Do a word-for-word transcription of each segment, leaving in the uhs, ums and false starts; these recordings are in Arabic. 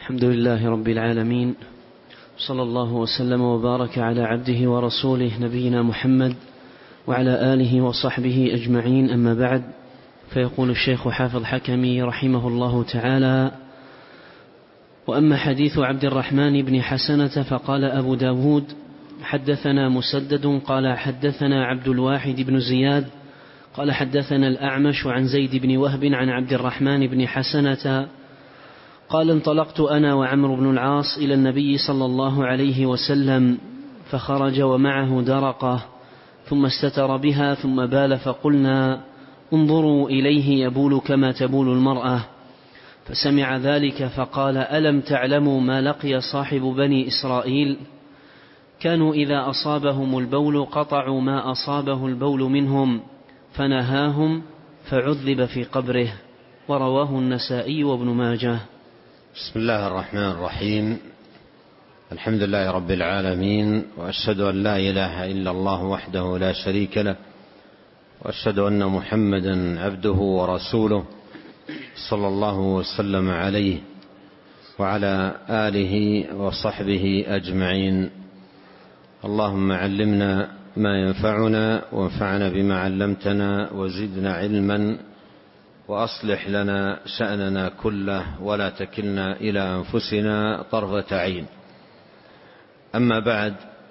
الحمد لله رب العالمين، صلى الله وسلم وبارك على عبده ورسوله نبينا محمد وعلى آله وصحبه أجمعين، أما بعد. فيقول الشيخ حافظ حكمي رحمه الله تعالى: وأما حديث عبد الرحمن بن حسنة فقال أبو داود: حدثنا مسدد قال حدثنا عبد الواحد بن زياد قال حدثنا الأعمش عن زيد بن وهب عن عبد الرحمن بن حسنة قال: انطلقت أنا وعمرو بن العاص إلى النبي صلى الله عليه وسلم، فخرج ومعه درقة، ثم استتر بها ثم بال، فقلنا: انظروا إليه يبول كما تبول المرأة. فسمع ذلك فقال: ألم تعلموا ما لقي صاحب بني إسرائيل؟ كانوا إذا أصابهم البول قطعوا ما أصابه البول منهم، فنهاهم فعذب في قبره. ورواه النسائي وابن ماجه. بسم الله الرحمن الرحيم. الحمد لله رب العالمين، وأشهد أن لا إله إلا الله وحده لا شريك له، وأشهد أن محمدا عبده ورسوله صلى الله وسلم عليه وعلى آله وصحبه أجمعين. اللهم علمنا ما ينفعنا وانفعنا بما علمتنا وزدنا علما، وأصلح لنا شأننا كله ولا تكلنا إلى أنفسنا طرفة عين. أما بعد،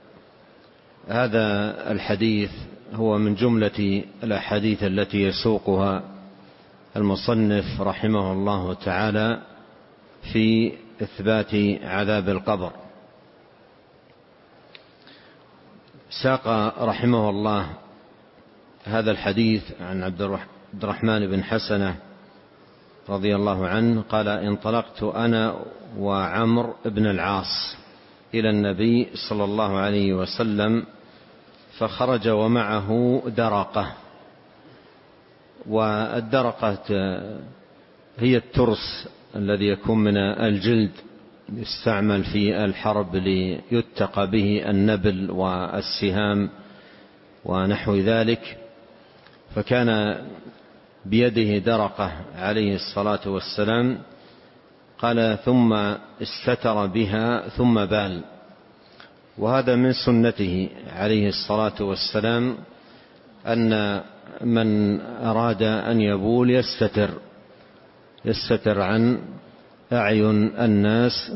هذا الحديث هو من جملة الأحاديث التي يسوقها المصنف رحمه الله تعالى في إثبات عذاب القبر. ساق رحمه الله هذا الحديث عن عبد الرحمن بن حسنة رضي الله عنه قال: انطلقت أنا وعمرو بن العاص إلى النبي صلى الله عليه وسلم، فخرج ومعه درقة. والدرقة هي الترس الذي يكون من الجلد، يستعمل في الحرب ليتقى به النبل والسهام ونحو ذلك. فكان بيده درقة عليه الصلاة والسلام. قال: ثم استتر بها ثم بال. وهذا من سنته عليه الصلاة والسلام أن من أراد أن يبول يستتر يستتر عن أعين الناس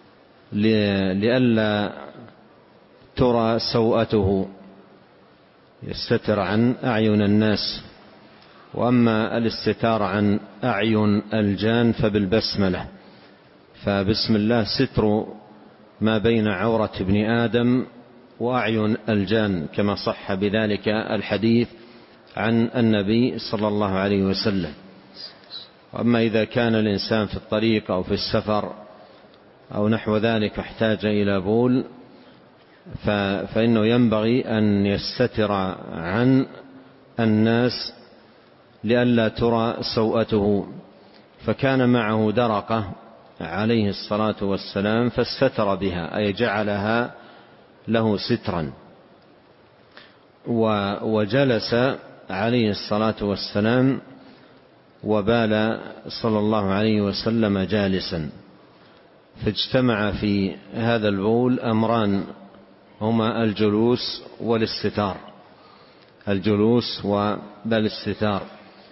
لئلا ترى سوءته، يستتر عن أعين الناس. وأما الاستتار عن أعين الجان فبالبسملة، فبسم الله ستر ما بين عورة ابن آدم وأعين الجان، كما صح بذلك الحديث عن النبي صلى الله عليه وسلم. وأما إذا كان الإنسان في الطريق أو في السفر أو نحو ذلك احتاج إلى بول، فإنه ينبغي أن يستتر عن الناس لئلا ترى سوءته. فكان معه درقة عليه الصلاة والسلام فاستتر بها، أي جعلها له سترا. وجلس عليه الصلاة والسلام وبال صلى الله عليه وسلم جالسا. فاجتمع في هذا البول أمران، هما الجلوس والاستتار، الجلوس والاستتار.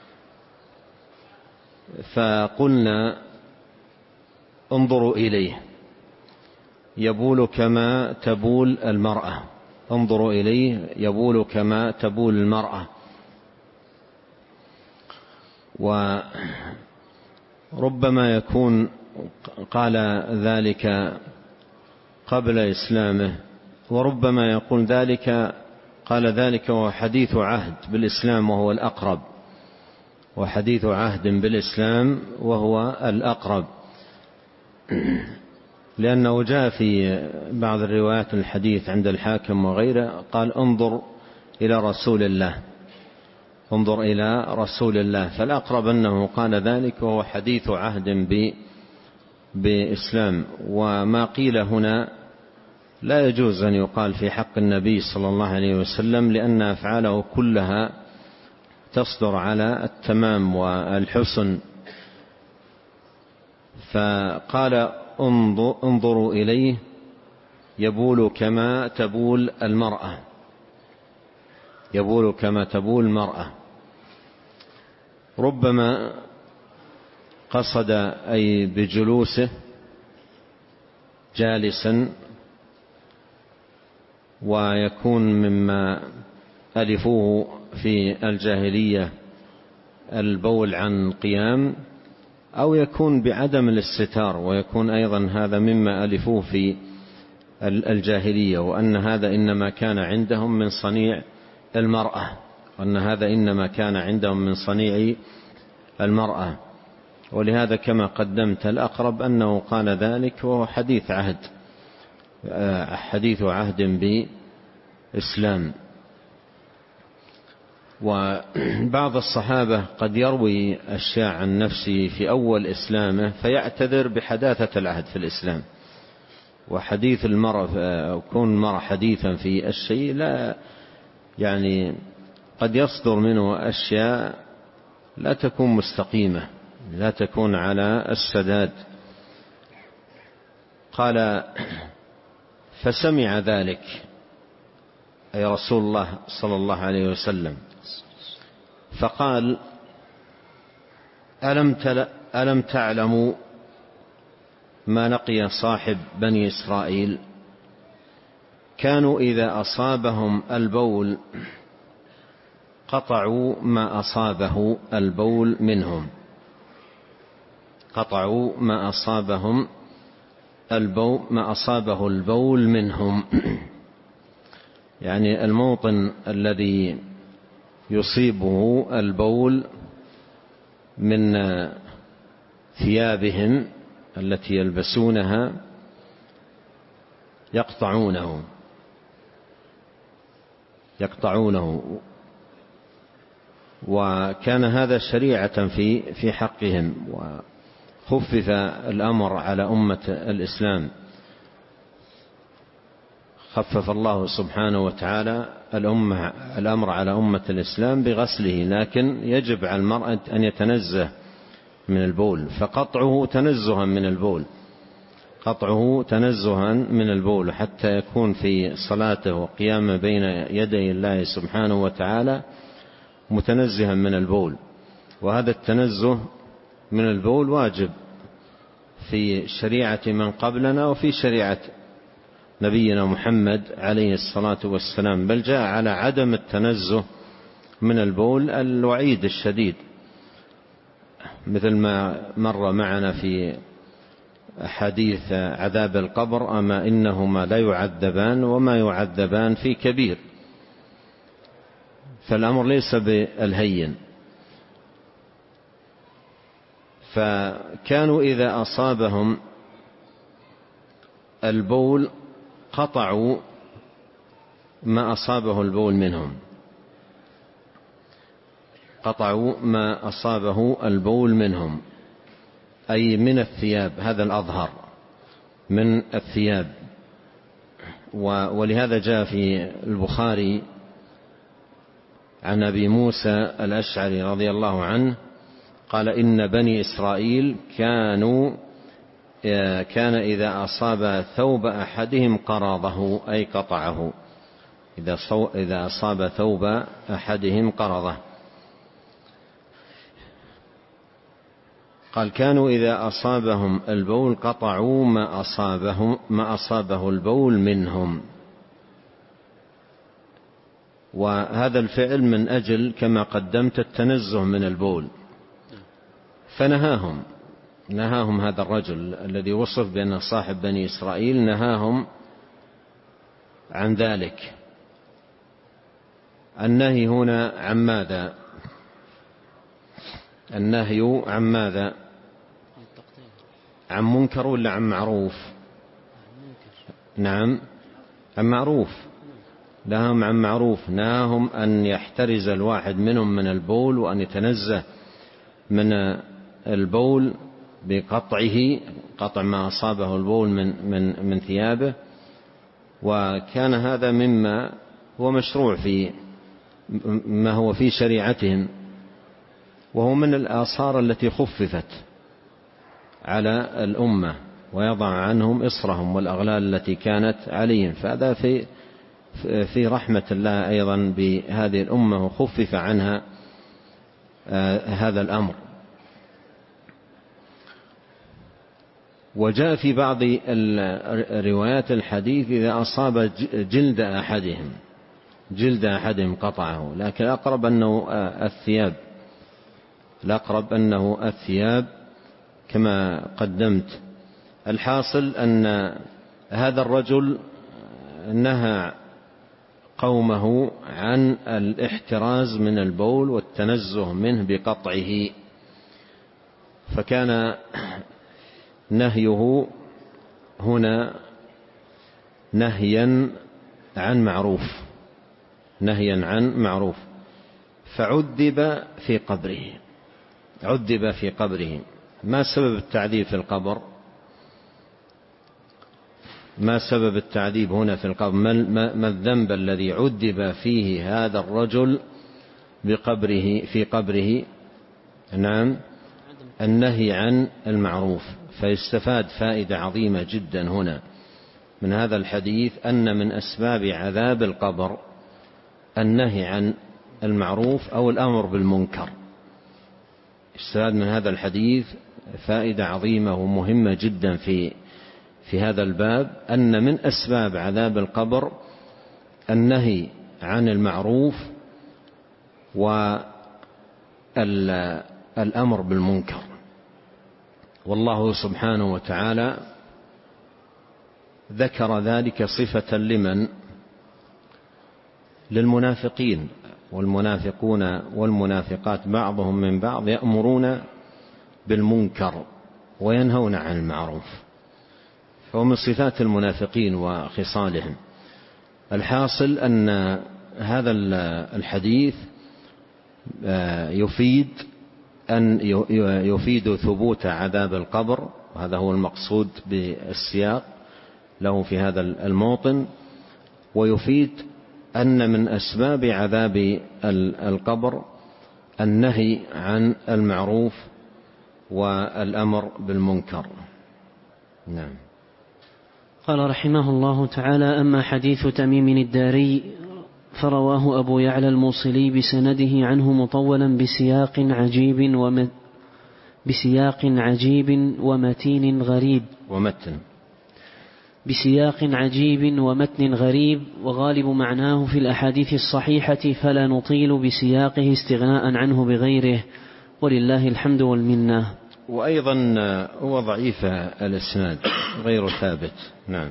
فقلنا: انظروا إليه يبول كما تبول المرأة، انظروا إليه يبول كما تبول المرأة. وربما يكون قال ذلك قبل إسلامه، وربما يقول ذلك قال ذلك وهو حديث عهد بالإسلام وهو الأقرب، وحديث عهد بالإسلام وهو الأقرب، لأنه جاء في بعض الروايات الحديث عند الحاكم وغيره قال: انظر إلى رسول الله، انظر إلى رسول الله. فالأقرب أنه قال ذلك وهو حديث عهد بإسلام. وما قيل هنا لا يجوز أن يقال في حق النبي صلى الله عليه وسلم، لأن أفعاله كلها تصدر على التمام والحسن. فقال: انظروا إليه يبول كما تبول المرأة، يبول كما تبول المرأة. ربما قصد أي بجلوسه جالسا، ويكون مما ألفوه في الجاهلية البول عن قيام، أو يكون بعدم الاستتار، ويكون أيضا هذا مما ألفوه في الجاهلية، وأن هذا إنما كان عندهم من صنيع المرأة، وأن هذا إنما كان عندهم من صنيع المرأة. ولهذا كما قدمت الأقرب أنه قال ذلك وهو حديث عهد، حديث عهد بإسلام. وبعض الصحابة قد يروي أشياء عن نفسه في أول إسلامه فيعتذر بحداثة العهد في الإسلام، وحديث المرأة كون المرأة حديثا في الشيء لا يعني قد يصدر منه أشياء لا تكون مستقيمة، لا تكون على السداد. قال فسمع ذلك أي رسول الله صلى الله عليه وسلم، فقال ألم, ألم تعلموا ما لقي صاحب بني إسرائيل؟ كانوا إذا أصابهم البول قطعوا ما أصابه البول منهم، قطعوا ما أصابهم البول ما أصابه البول منهم. يعني الموطن الذي يصيبه البول من ثيابهم التي يلبسونها يقطعونه يقطعونه وكان هذا شريعة في في حقهم، وخفف الأمر على أمة الإسلام. خفف الله سبحانه وتعالى الأمة الأمر على أمة الإسلام بغسله، لكن يجب على المرأة أن يتنزه من البول، فقطعه تنزها من البول، قطعه تنزها من البول حتى يكون في صلاته وقيامه بين يدي الله سبحانه وتعالى متنزها من البول. وهذا التنزه من البول واجب في شريعة من قبلنا وفي شريعة نبينا محمد عليه الصلاة والسلام، بل جاء على عدم التنزه من البول الوعيد الشديد، مثل ما مر معنا في حديث عذاب القبر: أما إنهما لا يعذبان وما يعذبان في كبير. فالأمر ليس بالهين. فكانوا إذا أصابهم البول قطعوا ما أصابه البول منهم، قطعوا ما أصابه البول منهم أي من الثياب، هذا الأظهر من الثياب. ولهذا جاء في البخاري عن أبي موسى الأشعري رضي الله عنه قال: إن بني إسرائيل كانوا كان إذا أصاب ثوب أحدهم قرضه أي قطعه، إذا أصاب ثوب أحدهم قرضه. قال: كانوا إذا أصابهم البول قطعوا ما أصابهم ما أصابه البول منهم. وهذا الفعل من أجل كما قدمت التنزه من البول، فنهاهم نهاهم هذا الرجل الذي وصف بأنه صاحب بني إسرائيل، نهاهم عن ذلك. النهي هنا عن ماذا؟ النهي عن ماذا؟ عن منكر ولا عن معروف؟ نعم عن معروف. نهاهم عن معروف، نهاهم أن يحترز الواحد منهم من البول وأن يتنزه من البول بقطعه، قطع ما أصابه البول من من من ثيابه. وكان هذا مما هو مشروع في ما هو في شريعتهم، وهو من الآثار التي خففت على الأمة ويضع عنهم إصرهم والأغلال التي كانت عليهم. فهذا في في رحمة الله أيضا بهذه الأمة، وخفف عنها هذا الأمر. وجاء في بعض روايات الحديث إذا أصاب جلد أحدهم جلد أحدهم قطعه، لكن الأقرب أنه الثياب الأقرب أنه الثياب كما قدمت. الحاصل أن هذا الرجل نهى قومه عن الاحتراز من البول والتنزه منه بقطعه، فكان نهيه هنا نهيا عن معروف نهيا عن معروف فعذب في قبره عذب في قبره. ما سبب التعذيب في القبر؟ ما سبب التعذيب هنا في القبر؟ ما الذنب الذي عذب فيه هذا الرجل بقبره في قبره؟ نعم، النهي عن المعروف. فيستفاد فائدة عظيمة جدا هنا من هذا الحديث، أن من أسباب عذاب القبر النهي عن المعروف أو الأمر بالمنكر. استفاد من هذا الحديث فائدة عظيمة ومهمة جدا في في هذا الباب، أن من أسباب عذاب القبر النهي عن المعروف والأمر بالمنكر. والله سبحانه وتعالى ذكر ذلك صفة لمن؟ للمنافقين. والمنافقون والمنافقات بعضهم من بعض يأمرون بالمنكر وينهون عن المعروف، فهو من صفات المنافقين وخصالهم. الحاصل أن هذا الحديث يفيد أن يفيد ثبوت عذاب القبر، وهذا هو المقصود بالسياق له في هذا الموطن. ويفيد أن من أسباب عذاب القبر النهي عن المعروف والأمر بالمنكر. نعم. قال رحمه الله تعالى: أما حديث تميم الداري فرواه أبو يعلى الموصلي بسنده عنه مطولا بسياق عجيب وم... بسياق عجيب ومتين غريب ومتن بسياق عجيب ومتن غريب، وغالب معناه في الأحاديث الصحيحة، فلا نطيل بسياقه استغناء عنه بغيره، ولله الحمد والمنة. وأيضا هو ضعيف الإسناد غير ثابت. نعم.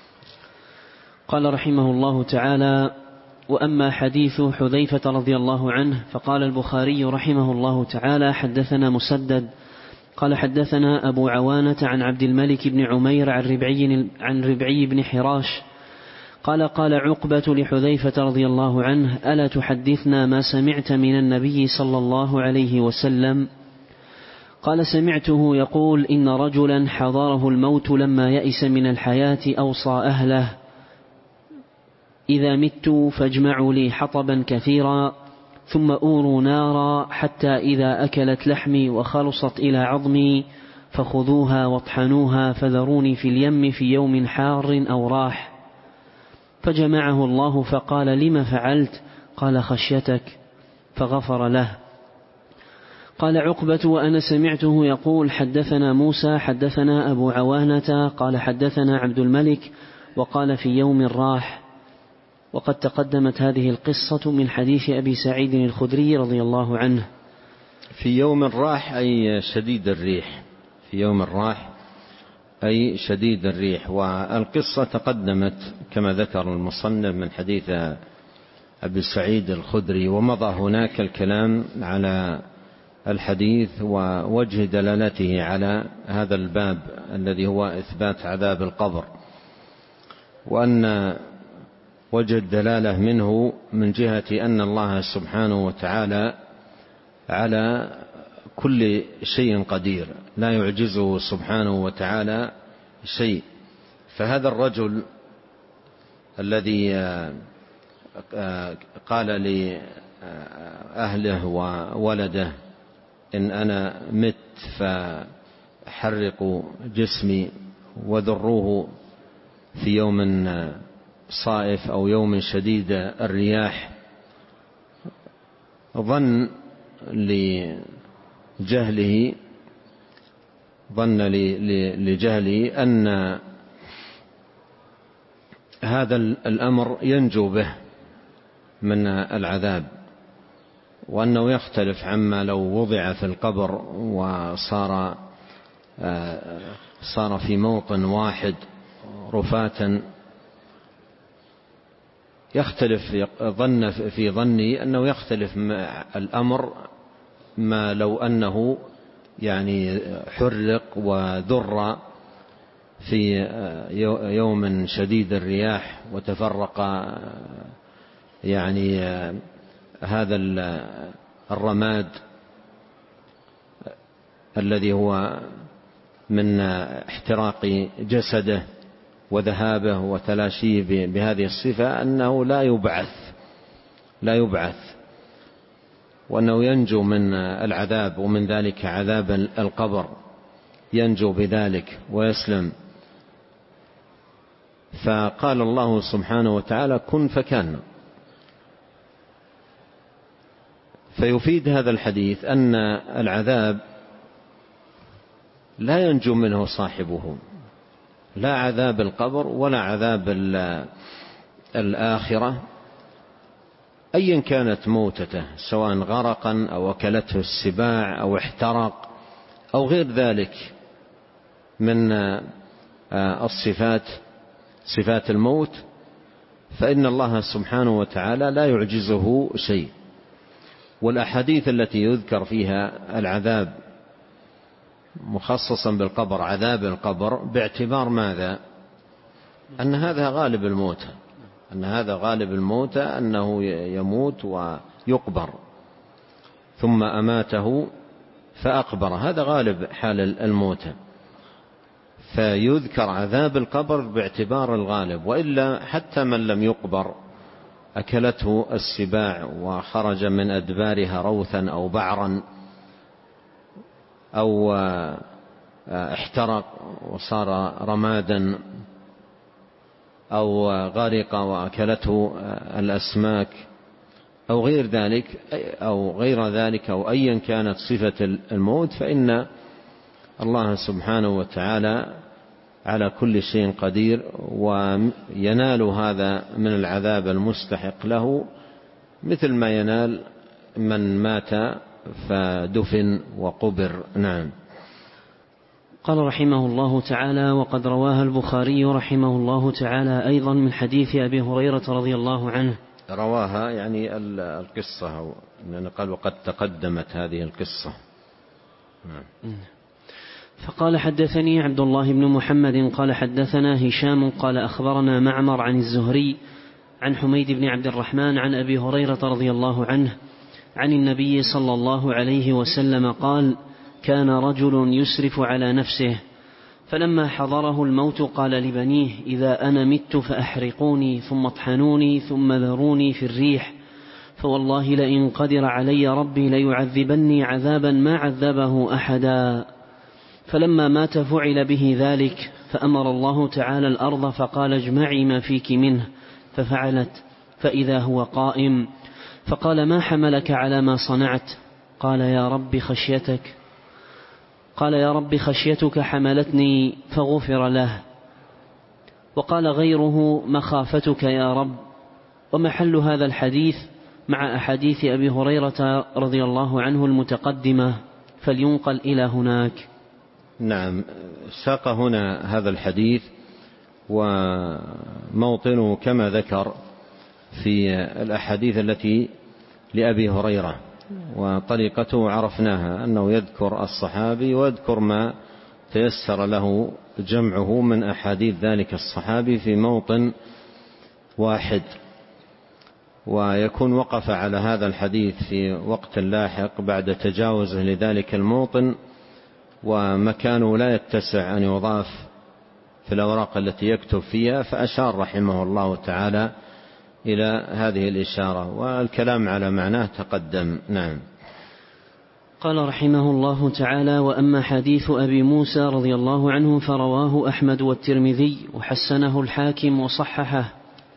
قال رحمه الله تعالى: وأما حديث حذيفة رضي الله عنه فقال البخاري رحمه الله تعالى: حدثنا مسدد قال حدثنا أبو عوانة عن عبد الملك بن عمير عن ربعي, عن ربعي بن حراش قال: قال عقبة لحذيفة رضي الله عنه: ألا تحدثنا ما سمعت من النبي صلى الله عليه وسلم؟ قال: سمعته يقول: إن رجلا حضره الموت لما يئس من الحياة أوصى أهله: إذا مت فاجمعوا لي حطبا كثيرا ثم أوروا نارا حتى إذا أكلت لحمي وخلصت إلى عظمي فخذوها واطحنوها فذروني في اليم في يوم حار أو راح. فجمعه الله فقال: لم فعلت؟ قال: خشيتك، فغفر له. قال عقبة: وأنا سمعته يقول: حدثنا موسى حدثنا أبو عوانة قال حدثنا عبد الملك وقال في يوم راح. وقد تقدمت هذه القصة من حديث أبي سعيد الخدري رضي الله عنه. في يوم الراح أي شديد الريح، في يوم الراح أي شديد الريح. والقصة تقدمت كما ذكر المصنف من حديث أبي سعيد الخدري، ومضى هناك الكلام على الحديث ووجه دلالته على هذا الباب الذي هو إثبات عذاب القبر، وأن وجه الدلالة منه من جهة أن الله سبحانه وتعالى على كل شيء قدير، لا يعجزه سبحانه وتعالى شيء. فهذا الرجل الذي قال لأهله وولده: إن أنا مت فحرقوا جسمي وذروه في يوم صائف أو يوم شديد الرياح، ظن لجهله ظن لجهله أن هذا الأمر ينجو به من العذاب، وأنه يختلف عما لو وضع في القبر وصار صار في موطن واحد رفاة. يختلف ظن في ظني أنه يختلف الأمر ما لو أنه يعني حرق وذر في يوم شديد الرياح وتفرق يعني هذا الرماد الذي هو من احتراق جسده وذهابه وتلاشيه بهذه الصفة، أنه لا يبعث لا يبعث وأنه ينجو من العذاب، ومن ذلك عذاب القبر ينجو بذلك ويسلم. فقال الله سبحانه وتعالى كن فكان. فيفيد هذا الحديث أن العذاب لا ينجو منه صاحبه، لا عذاب القبر ولا عذاب الآخرة أيا كانت موتته، سواء غرقا أو أكلته السباع أو احترق أو غير ذلك من الصفات صفات الموت، فإن الله سبحانه وتعالى لا يعجزه شيء. والأحاديث التي يذكر فيها العذاب مخصصا بالقبر، عذاب القبر، باعتبار ماذا؟ أن هذا غالب الموت، أن هذا غالب الموت أنه يموت ويقبر، ثم أماته فأقبر، هذا غالب حال الموت، فيذكر عذاب القبر باعتبار الغالب. وإلا حتى من لم يقبر أكلته السباع وخرج من أدبارها روثا أو بعرا أو احترق وصار رمادا أو غرق وأكلته الأسماك أو غير ذلك أو غير ذلك أو أيا كانت صفة الموت، فإن الله سبحانه وتعالى على كل شيء قدير، وينال هذا من العذاب المستحق له مثل ما ينال من مات فدفن وقبر. نعم. قال رحمه الله تعالى: وقد رواها البخاري رحمه الله تعالى أيضا من حديث أبي هريرة رضي الله عنه. رواها يعني القصة، لأنه قال وقد تقدمت هذه القصة. نعم. فقال: حدثني عبد الله بن محمد قال حدثنا هشام قال أخبرنا معمر عن الزهري عن حميد بن عبد الرحمن عن أبي هريرة رضي الله عنه عن النبي صلى الله عليه وسلم قال: كان رجل يسرف على نفسه، فلما حضره الموت قال لبنيه: إذا أنا مت فأحرقوني ثم اطحنوني ثم ذروني في الريح، فوالله لئن قدر علي ربي ليعذبني عذابا ما عذبه أحدا. فلما مات فعل به ذلك، فأمر الله تعالى الأرض فقال: اجمعي ما فيك منه، ففعلت، فإذا هو قائم، فقال: ما حملك على ما صنعت؟ قال: يا رب خشيتك قال يا رب خشيتك حملتني، فغفر له. وقال غيره: مخافتك يا رب. ومحل هذا الحديث مع أحاديث أبي هريرة رضي الله عنه المتقدمة، فلينقل إلى هناك. نعم. ساق هنا هذا الحديث وموطنه كما ذكر في الأحاديث التي لأبي هريرة، وطريقته عرفناها أنه يذكر الصحابي ويذكر ما تيسر له جمعه من أحاديث ذلك الصحابي في موطن واحد، ويكون وقف على هذا الحديث في وقت لاحق بعد تجاوزه لذلك الموطن، ومكانه لا يتسع أن يضاف في الأوراق التي يكتب فيها، فأشار رحمه الله تعالى إلى هذه الإشارة، والكلام على معناه تقدم. نعم. قال رحمه الله تعالى: وأما حديث أبي موسى رضي الله عنه فرواه أحمد والترمذي وحسنه الحاكم وصححه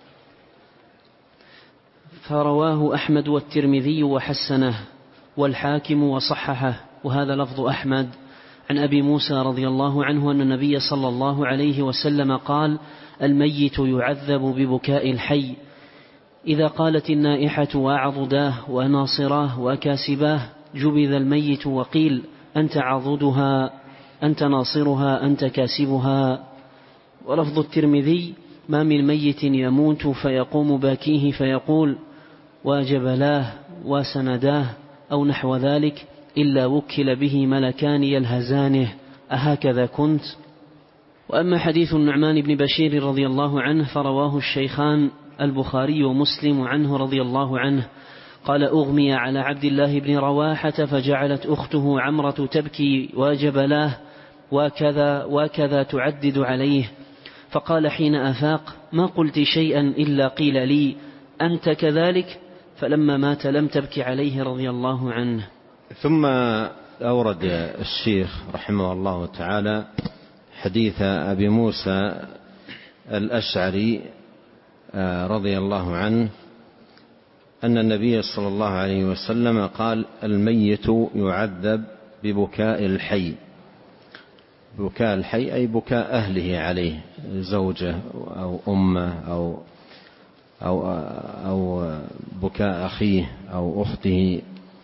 فرواه أحمد والترمذي وحسنه والحاكم وصححه. وهذا لفظ أحمد عن أبي موسى رضي الله عنه أن النبي صلى الله عليه وسلم قال: الميت يعذب ببكاء الحي، إذا قالت النائحة وعضداه وناصراه وكاسباه جبذ الميت وقيل: أنت عضدها، أنت ناصرها، أنت كاسبها. ولفظ الترمذي: ما من ميت يموت فيقوم باكيه فيقول: وجبلاه وسنداه أو نحو ذلك إلا وكل به ملكان يلهزانه أهكذا كنت. وأما حديث النعمان بن بشير رضي الله عنه فرواه الشيخان البخاري ومسلم عنه رضي الله عنه قال: أغمي على عبد الله بن رواحة فجعلت أخته عمرة تبكي وجبلاه وكذا وكذا تعدد عليه، فقال حين أفاق: ما قلت شيئا إلا قيل لي أنت كذلك، فلما مات لم تبكي عليه رضي الله عنه. ثم أورد الشيخ رحمه الله تعالى حديث أبي موسى الأشعري رضي الله عنه أن النبي صلى الله عليه وسلم قال: الميت يعذب ببكاء الحي. بكاء الحي أي بكاء أهله عليه، زوجه أو أمه أو, أو, أو بكاء أخيه أو أخته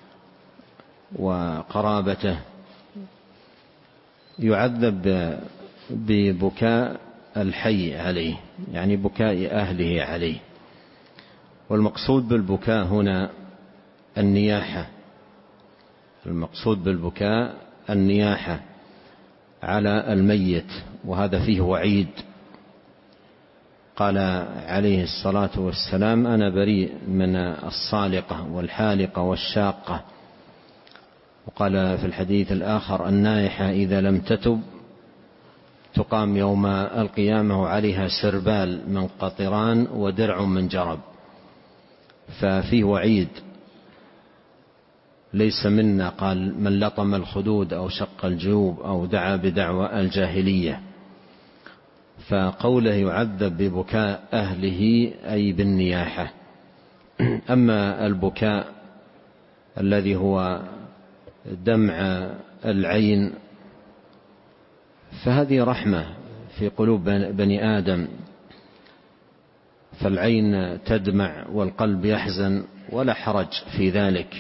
وقرابته، يعذب ببكاء الحي عليه، يعني بكاء أهله عليه. والمقصود بالبكاء هنا النياحة، المقصود بالبكاء النياحة على الميت، وهذا فيه وعيد. قال عليه الصلاة والسلام: أنا بريء من الصالقة والحالقة والشاقة. وقال في الحديث الآخر: النائحة إذا لم تتب تقام يوم القيامة وعليها سربال من قطران ودرع من جرب. ففيه وعيد. ليس منا قال من لطم الخدود أو شق الجيوب أو دعا بدعوى الجاهلية. فقوله يعذب ببكاء أهله أي بالنياحة. أما البكاء الذي هو دمع العين فهذه رحمة في قلوب بني آدم، فالعين تدمع والقلب يحزن ولا حرج في ذلك.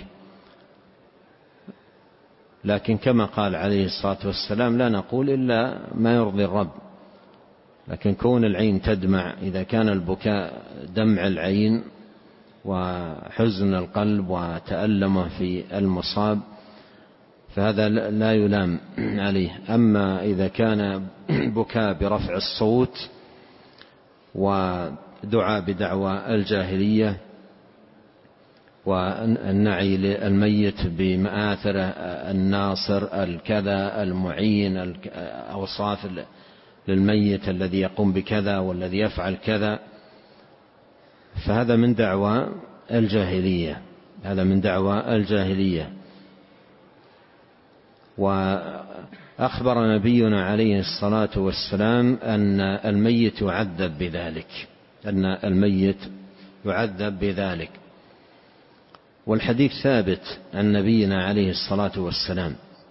لكن كما قال عليه الصلاة والسلام: لا نقول إلا ما يرضي الرب. لكن كون العين تدمع، إذا كان البكاء دمع العين وحزن القلب وتألمه في المصاب فهذا لا يلام عليه. أما إذا كان بكاء برفع الصوت ودعاء بدعوى الجاهلية والنعي للميت بمآثره الناصر الكذا المعين، أوصاف للميت الذي يقوم بكذا والذي يفعل كذا، فهذا من دعوى الجاهلية، هذا من دعوى الجاهلية. وأخبر نبينا عليه الصلاة والسلام أن الميت يعذب بذلك، أن الميت يعذب بذلك. والحديث ثابت عن نبينا عليه الصلاة والسلام.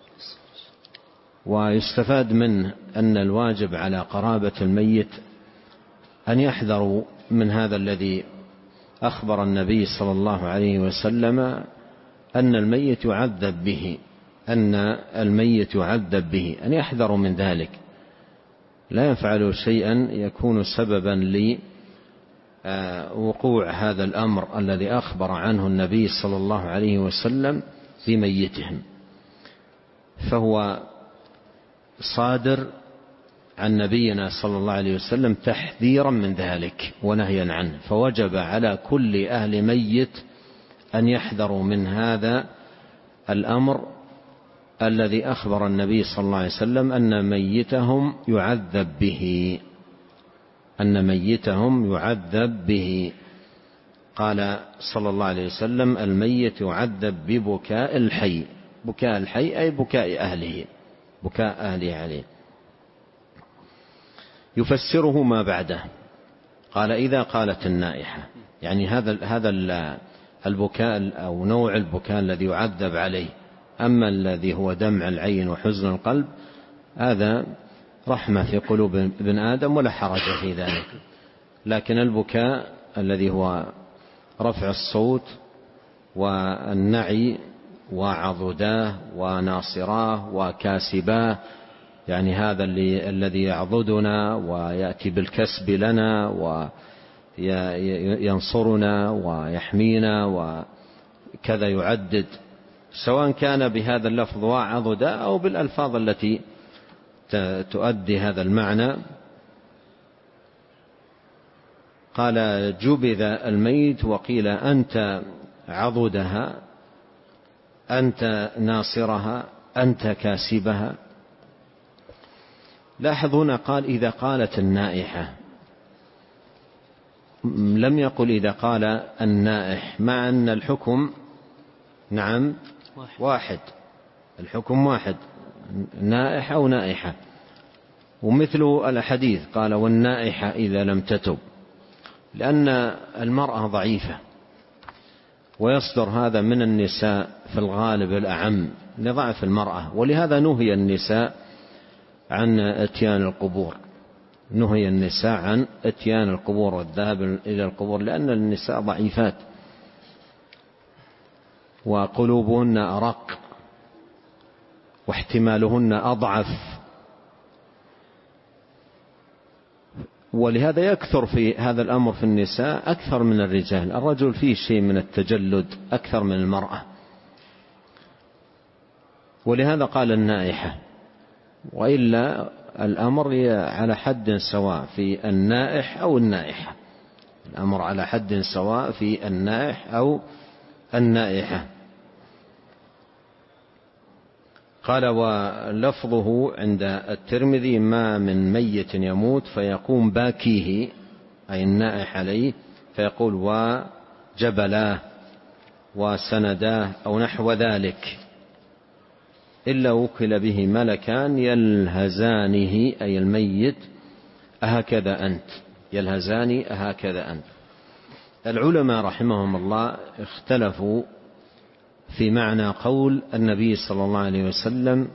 ويستفاد منه أن الواجب على قرابة الميت أن يحذروا من هذا الذي أخبر النبي صلى الله عليه وسلم أن الميت يعذب به، أن الميت يعذب به، أن يحذروا من ذلك، لا يفعلوا شيئا يكون سببا لوقوع هذا الأمر الذي أخبر عنه النبي صلى الله عليه وسلم في ميتهم. فهو صادر عن نبينا صلى الله عليه وسلم تحذيرا من ذلك ونهيا عنه، فوجب على كل أهل ميت أن يحذروا من هذا الأمر الذي أخبر النبي صلى الله عليه وسلم أن ميتهم يعذب به، أن ميتهم يعذب به. قال صلى الله عليه وسلم: الميت يعذب ببكاء الحي، بكاء الحي أي بكاء أهله، بكاء أهله عليه. يفسره ما بعده، قال إذا قالت النائحة، يعني هذا هذا البكاء أو نوع البكاء الذي يعذب عليه. أما الذي هو دمع العين وحزن القلب هذا رحمة في قلوب ابن آدم ولا حرج في ذلك. لكن البكاء الذي هو رفع الصوت والنعي وعضداه وناصراه وكاسباه، يعني هذا اللي الذي يعضدنا ويأتي بالكسب لنا وينصرنا ويحمينا وكذا يعدد، سواء كان بهذا اللفظ وعضدا أو بالألفاظ التي تؤدي هذا المعنى. قال جبذ الميت، وقيل أنت عضدها، أنت ناصرها، أنت كاسبها. لاحظ هنا قال إذا قالت النائحة، لم يقل إذا قال النائح، مع أن الحكم نعم واحد، الحكم واحد، نائح أو نائحة. ومثل الحديث قال والنائحة إذا لم تتب، لأن المرأة ضعيفة ويصدر هذا من النساء في الغالب الأعم لضعف المرأة، ولهذا نهي النساء عن اتيان القبور، نهي النساء عن اتيان القبور والذهاب إلى القبور، لأن النساء ضعيفات وقلوبهن أرق واحتمالهن أضعف، ولهذا يكثر في هذا الأمر في النساء أكثر من الرجال. الرجل فيه شيء من التجلد أكثر من المرأة، ولهذا قال النائحة، وإلا الأمر على حد سواء في النائح أو النائحة، الأمر على حد سواء في النائح أو النائحة. قال ولفظه عند الترمذي ما من ميت يموت فيقوم باكيه أي النائح عليه فيقول وجبلاه وسنداه أو نحو ذلك، إلا وكل به ملكان يلهزانه أي الميت أهكذا أنت، يلهزاني أهكذا أنت. العلماء رحمهم الله اختلفوا في معنى قول النبي صلى الله عليه وسلم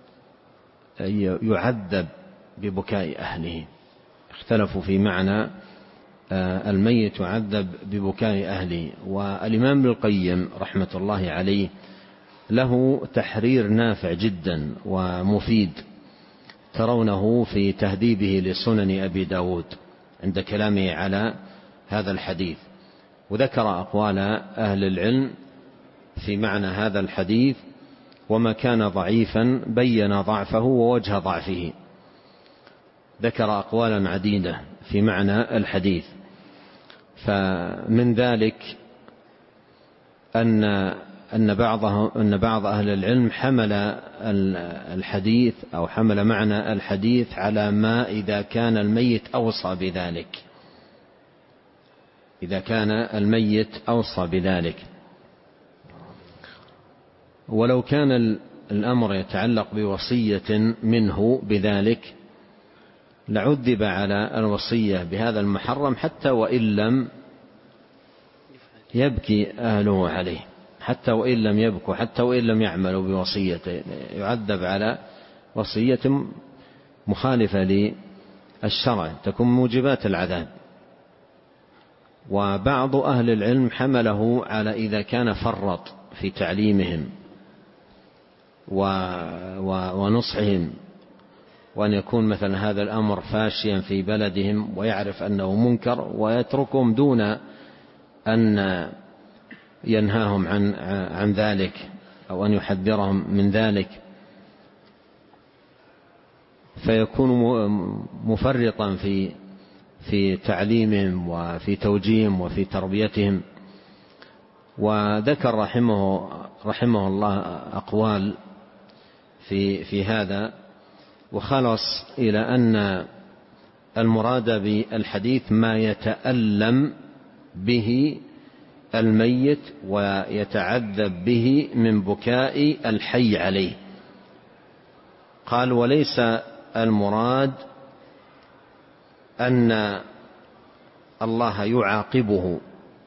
يعذب ببكاء أهله، اختلفوا في معنى الميت يعذب ببكاء أهله. والإمام ابن القيم رحمة الله عليه له تحرير نافع جدا ومفيد ترونه في تهذيبه لسنن أبي داود عند كلامه على هذا الحديث، وذكر أقوال أهل العلم في معنى هذا الحديث، وما كان ضعيفا بين ضعفه ووجه ضعفه، ذكر أقوالا عديدة في معنى الحديث. فمن ذلك أن أن بعضه أن بعض أهل العلم حمل الحديث أو حمل معنى الحديث على ما إذا كان الميت أوصى بذلك، إذا كان الميت أوصى بذلك. ولو كان الأمر يتعلق بوصية منه بذلك لعذب على الوصية بهذا المحرم حتى وإن لم يبكي أهله عليه، حتى وإن لم يبكوا، حتى وإن لم يعملوا بوصيته، يعذب على وصية مخالفة للشرع تكون موجبات العذاب. وبعض أهل العلم حمله على إذا كان فرط في تعليمهم ونصحهم، وأن يكون مثلا هذا الأمر فاشيا في بلدهم ويعرف أنه منكر ويتركهم دون أن ينهاهم عن عن ذلك أو أن يحذرهم من ذلك، فيكون مفرطا في في تعليمهم وفي توجيههم وفي تربيتهم. وذكر رحمه رحمه الله أقوال في في هذا، وخلص إلى أن المراد بالحديث ما يتألم به الميت ويتعذب به من بكاء الحي عليه. قال: وليس المراد أن الله يعاقبه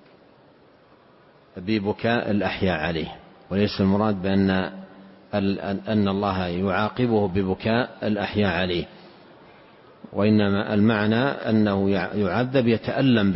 ببكاء الأحياء عليه، وليس المراد بأن أن الله يعاقبه ببكاء الأحياء عليه، وإنما المعنى أنه يعذب يتألم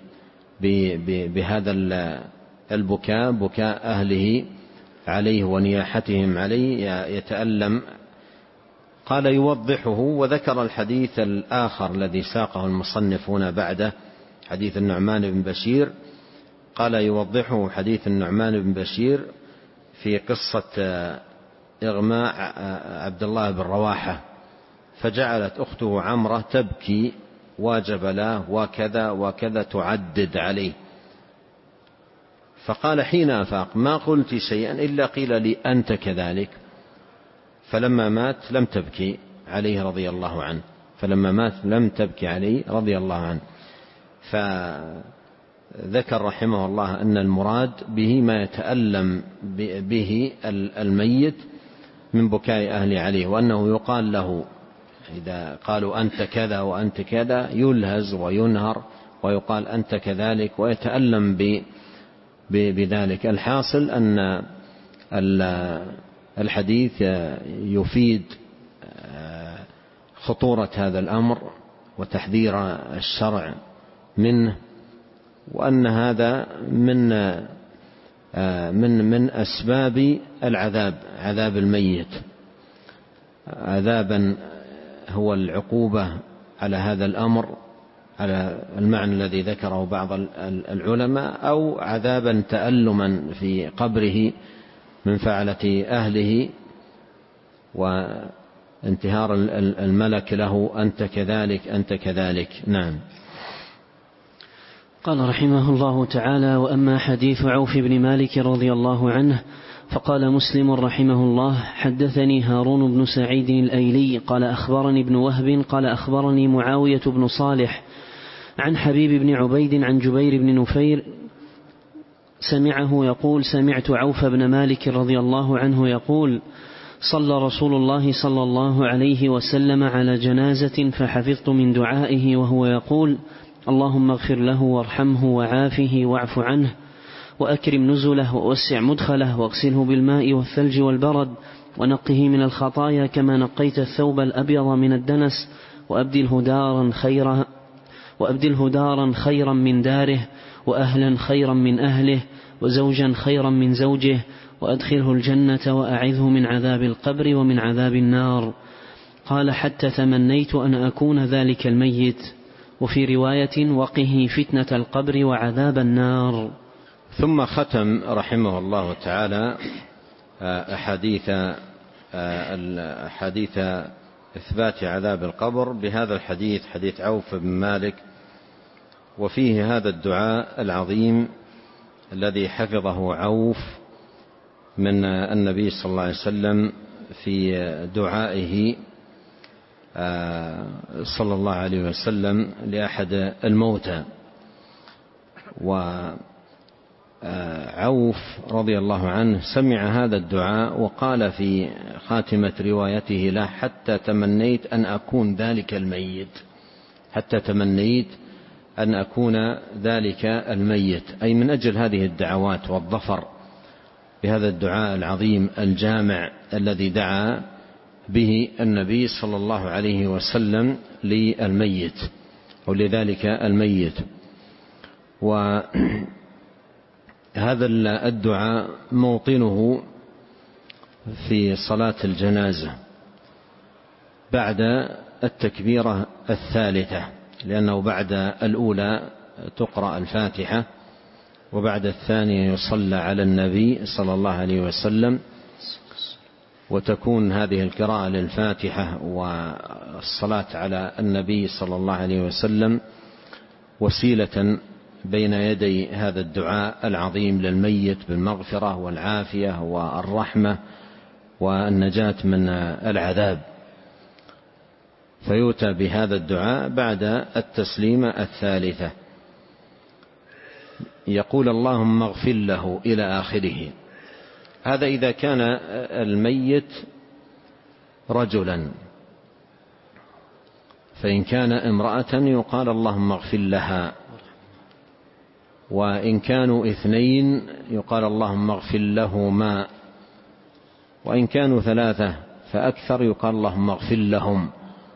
بهذا البكاء، بكاء أهله عليه ونياحتهم عليه، يتألم. قال: يوضحه، وذكر الحديث الآخر الذي ساقه المصنف هنا بعده، حديث النعمان بن بشير. قال: يوضحه حديث النعمان بن بشير في قصة إغماء عبد الله بن رواحة، فجعلت أخته عمرة تبكي: واجب له وكذا وكذا، تعدد عليه. فقال حين أفاق: ما قلت شيئا إلا قيل لي أنت كذلك. فلما مات لم تبكي عليه رضي الله عنه، فلما مات لم تبكي عليه رضي الله عنه. فذكر رحمه الله أن المراد به ما يتألم به الميت من بكاء أهله عليه، وأنه يقال له إذا قالوا أنت كذا وأنت كذا يلهز وينهر ويقال أنت كذلك، ويتألم بذلك. الحاصل أن الحديث يفيد خطورة هذا الأمر وتحذير الشرع منه، وأن هذا من من من أسباب العذاب، عذاب الميت، عذابا هو العقوبة على هذا الأمر على المعنى الذي ذكره بعض العلماء، أو عذابا تألما في قبره من فعلة أهله وانتهار الملك له: أنت كذلك أنت كذلك. نعم. قال رحمه الله تعالى: وأما حديث عوف بن مالك رضي الله عنه فقال مسلم رحمه الله: حدثني هارون بن سعيد الأيلي قال أخبرني ابن وهب قال أخبرني معاوية بن صالح عن حبيب بن عبيد عن جبير بن نفير سمعه يقول: سمعت عوف بن مالك رضي الله عنه يقول: صلى رسول الله صلى الله عليه وسلم على جنازة فحفظت من دعائه وهو يقول: اللهم اغفر له وارحمه وعافه واعف عنه وأكرم نزله ووسع مدخله واغسله بالماء والثلج والبرد ونقه من الخطايا كما نقيت الثوب الأبيض من الدنس وأبدله دارا خيرا وأبدله دارا خيرا من داره وأهلا خيرا من أهله وزوجا خيرا من زوجه وأدخله الجنة وأعذه من عذاب القبر ومن عذاب النار. قال: حتى تمنيت أن أكون ذلك الميت. وفي رواية: وقه فتنة القبر وعذاب النار. ثم ختم رحمه الله تعالى أحاديث أحاديث إثبات عذاب القبر بهذا الحديث، حديث عوف بن مالك، وفيه هذا الدعاء العظيم الذي حفظه عوف من النبي صلى الله عليه وسلم في دعائه صلى الله عليه وسلم لأحد الموتى. وعوف رضي الله عنه سمع هذا الدعاء وقال في خاتمة روايته له: حتى تمنيت أن أكون ذلك الميت، حتى تمنيت أن أكون ذلك الميت، أي من أجل هذه الدعوات والظفر بهذا الدعاء العظيم الجامع الذي دعا به النبي صلى الله عليه وسلم للميت أو لذلك الميت. وهذا الدعاء موطنه في صلاة الجنازة بعد التكبيرة الثالثة، لأنه بعد الأولى تقرأ الفاتحة، وبعد الثانية يصلى على النبي صلى الله عليه وسلم، وتكون هذه القراءة للفاتحة والصلاة على النبي صلى الله عليه وسلم وسيلة بين يدي هذا الدعاء العظيم للميت بالمغفرة والعافية والرحمة والنجاة من العذاب. فيؤتى بهذا الدعاء بعد التسليمة الثالثة. يقول اللهم اغفر له إلى آخره. هذا إذا كان الميت رجلا، فإن كان امرأة يقال اللهم اغفر لها، وإن كانوا اثنين يقال اللهم اغفر لهما، وإن كانوا ثلاثة فأكثر يقال اللهم اغفر لهم.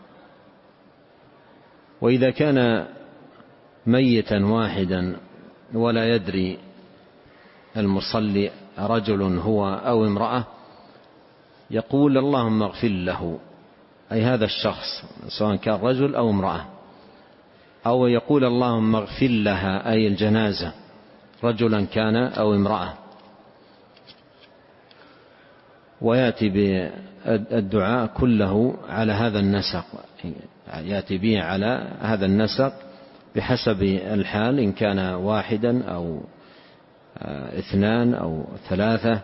وإذا كان ميتا واحدا ولا يدري المصلي رجل هو أو امرأة يقول اللهم اغفر له، أي هذا الشخص سواء كان رجل أو امرأة، أو يقول اللهم اغفر لها أي الجنازة رجلا كان أو امرأة، ويأتي بالدعاء كله على هذا النسق، يأتي به على هذا النسق بحسب الحال، إن كان واحدا أو اثنان أو ثلاثة.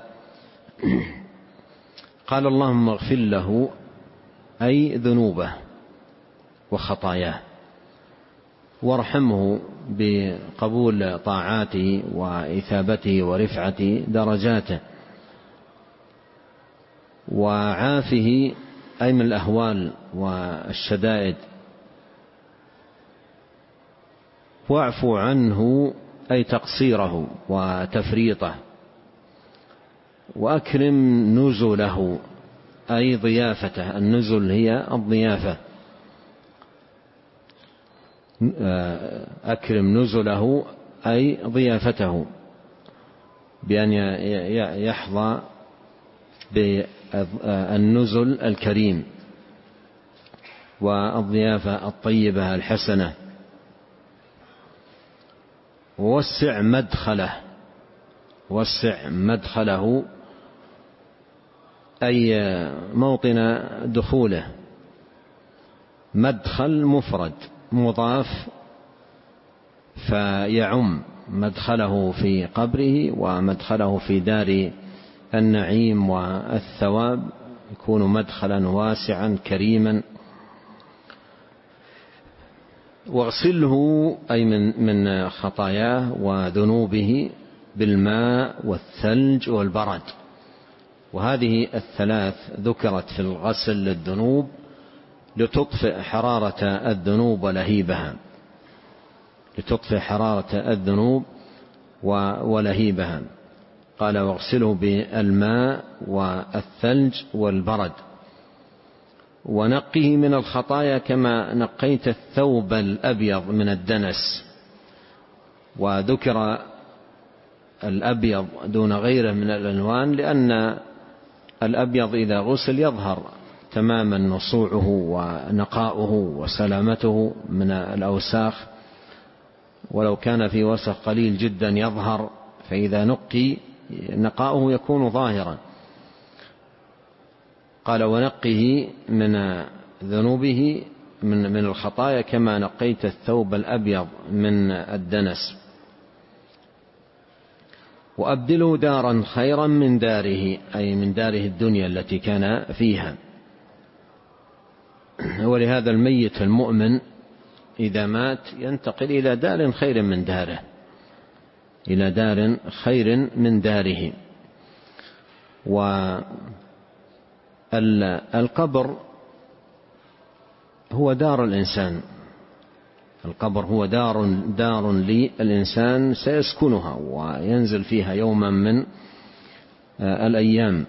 قال اللهم اغفر له أي ذنوبه وخطاياه، وارحمه بقبول طاعاته وإثابته ورفعة درجاته، وعافه أي من الأهوال والشدائد، واعفو عنه أي تقصيره وتفريطه، وأكرم نزله أي ضيافته، النزل هي الضيافة، أكرم نزله أي ضيافته بأن يحظى بالنزل الكريم والضيافة الطيبة الحسنة. ووسع مدخله، وسع مدخله أي موطن دخوله، مدخل مفرد مضاف فيعم مدخله في قبره ومدخله في دار النعيم والثواب، يكون مدخلا واسعا كريما. واغسله أي من من خطاياه وذنوبه بالماء والثلج والبرد، وهذه الثلاث ذكرت في الغسل للذنوب لتطفئ حرارة الذنوب ولهيبها، لتطفئ حرارة الذنوب ولهيبها. قال واغسله بالماء والثلج والبرد، ونقه من الخطايا كما نقيت الثوب الأبيض من الدنس. وذكر الأبيض دون غيره من الألوان لأن الأبيض إذا غسل يظهر تماما نصوعه ونقاؤه وسلامته من الأوساخ، ولو كان في وسخ قليل جدا يظهر، فإذا نقي نقاؤه يكون ظاهرا. قال ونقه من ذنوبه من من الخطايا كما نقيت الثوب الأبيض من الدنس. وأبدله دارا خيرا من داره أي من داره الدنيا التي كان فيها. ولهذا الميت المؤمن إذا مات ينتقل إلى دار خير من داره، إلى دار خير من داره. والقبر هو دار الإنسان، القبر هو دار دار للإنسان سيسكنها وينزل فيها يوما من الأيام.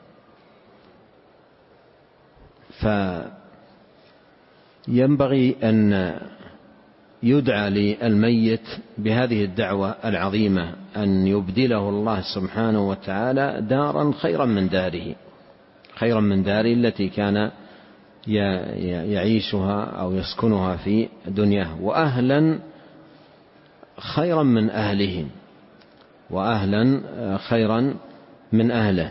فينبغي أن يدعى للميت بهذه الدعوة العظيمة أن يبدله الله سبحانه وتعالى دارا خيرا من داره، خيرا من داره التي كان يعيشها أو يسكنها في دنياه، وأهلا خيرا من أهله، وأهلا خيرا من أهله.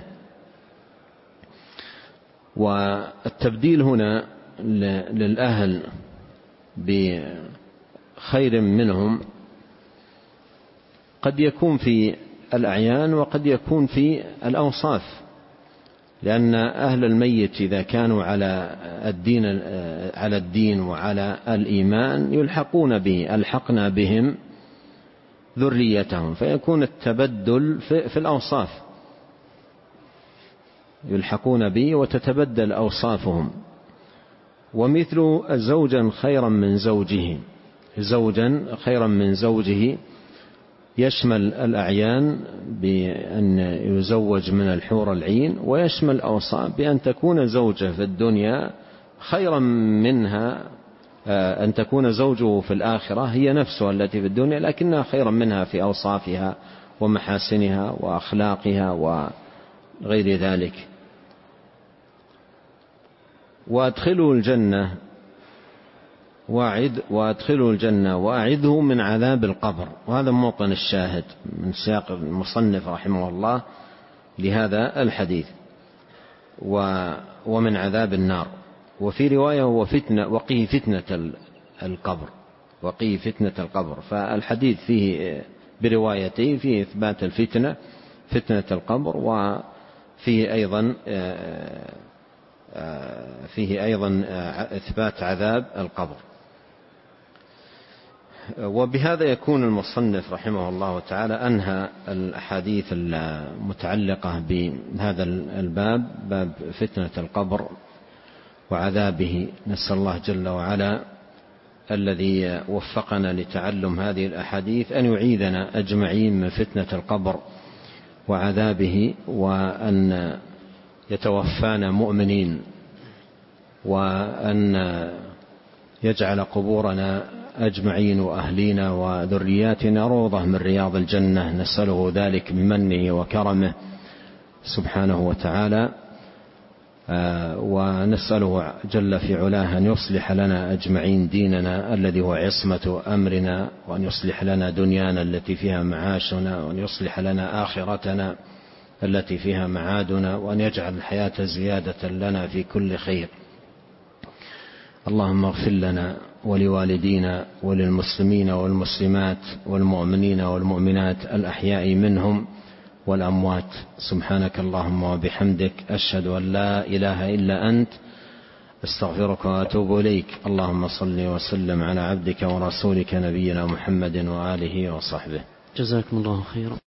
والتبديل هنا للأهل بخير منهم قد يكون في الأعيان وقد يكون في الأوصاف، لأن أهل الميت إذا كانوا على الدين على الدين وعلى الإيمان يلحقون به، ألحقنا بهم ذريتهم، فيكون التبدل في الأوصاف، يلحقون به وتتبدل أوصافهم. ومثل زوجا خيرا من زوجه، زوجا خيرا من زوجه يشمل الأعيان بأن يزوج من الحور العين، ويشمل أوصاف بأن تكون زوجة في الدنيا خيرا منها، أن تكون زوجه في الآخرة هي نفسها التي في الدنيا لكنها خيرا منها في أوصافها ومحاسنها وأخلاقها وغير ذلك. وأدخله الجنة وأعد وأدخله الجنة وأعذه من عذاب القبر. وهذا موطن الشاهد من سياق المصنف رحمه الله لهذا الحديث. ومن عذاب النار. وفي رواية هو فتنة وقيه فتنة القبر، وقيه فتنة القبر. فالحديث فيه بروايته فيه إثبات الفتنة، فتنة القبر، وفيه أيضا فيه أيضا إثبات عذاب القبر. وبهذا يكون المصنف رحمه الله تعالى أنهى الأحاديث المتعلقة بهذا الباب، باب فتنة القبر وعذابه. نسأل الله جل وعلا الذي وفقنا لتعلم هذه الأحاديث أن يعيذنا أجمعين من فتنة القبر وعذابه، وأن يتوفانا مؤمنين، وأن يجعل قبورنا أجمعين وأهلينا وذرياتنا روضة من رياض الجنة. نسأله ذلك بمنه وكرمه سبحانه وتعالى. ونسأله جل في علاه أن يصلح لنا أجمعين ديننا الذي هو عصمة أمرنا، وأن يصلح لنا دنيانا التي فيها معاشنا، وأن يصلح لنا آخرتنا التي فيها معادنا، وأن يجعل الحياة زيادة لنا في كل خير. اللهم اغفر لنا ولوالدينا وللمسلمين والمسلمات والمؤمنين والمؤمنات الأحياء منهم والأموات. سبحانك اللهم وبحمدك، أشهد أن لا إله إلا أنت، استغفرك وأتوب إليك. اللهم صل وسلم على عبدك ورسولك نبينا محمد وآله وصحبه. جزاكم الله خيرا.